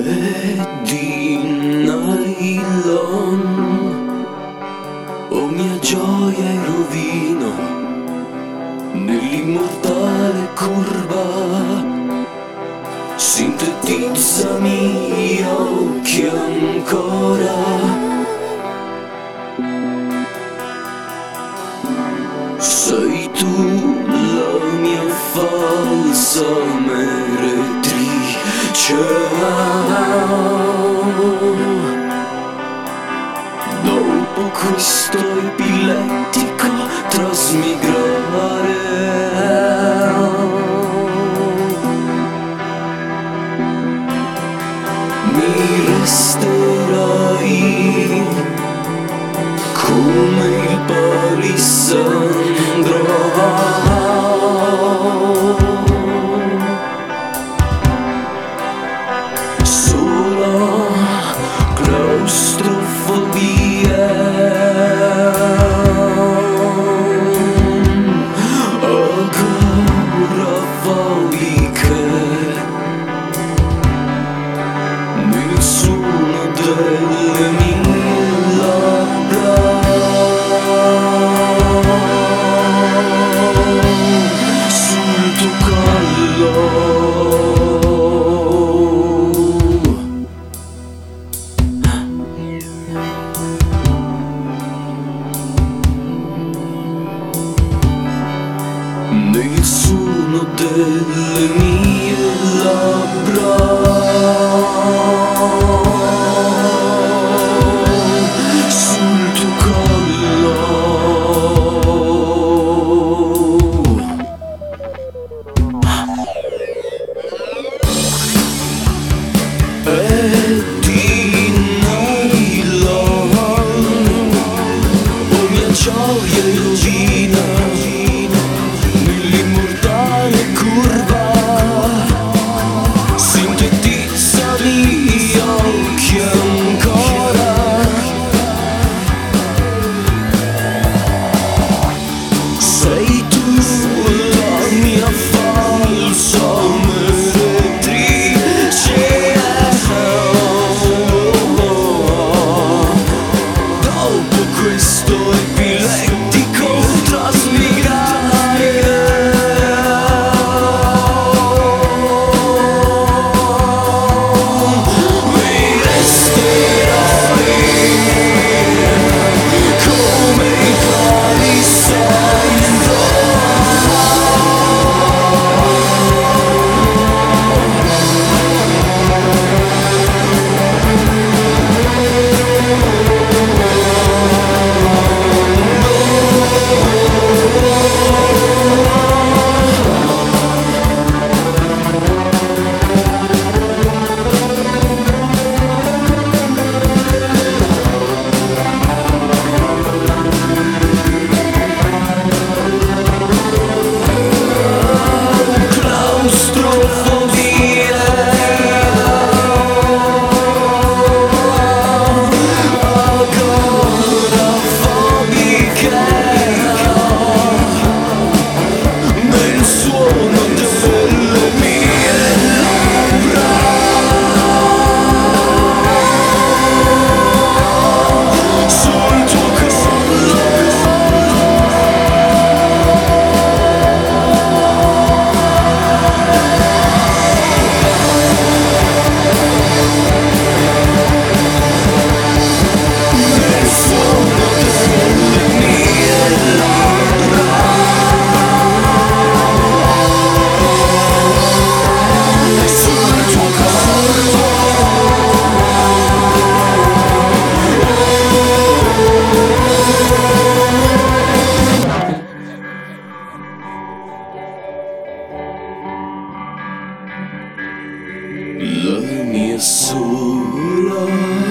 di nylon, o mia gioia e rovino nell'immortale curva, sintetizzami occhi ancora. Sei tu la mia falsa meretrice, dopo questo epilettico trasmigrare. Mi resterai come il palissandro, sola claustrofobia, agorafobiche nel suono delle mie labbra. Sul tuo collo nel suono delle mie labbra. Sul tuo collo e di nylon, o mia gioia e rovina nell'immortale curva, sintetizzami occhi ancora. Sei tu la mia falsa meretrice, dopo questo epilettico trasmigrare. Mi resterai come il palissandro, claustrofobia, agorafobiche nel suono delle mie labbra. Sul tuo collo nel suono delle mie labbra. Sul tuo corpo la mia sola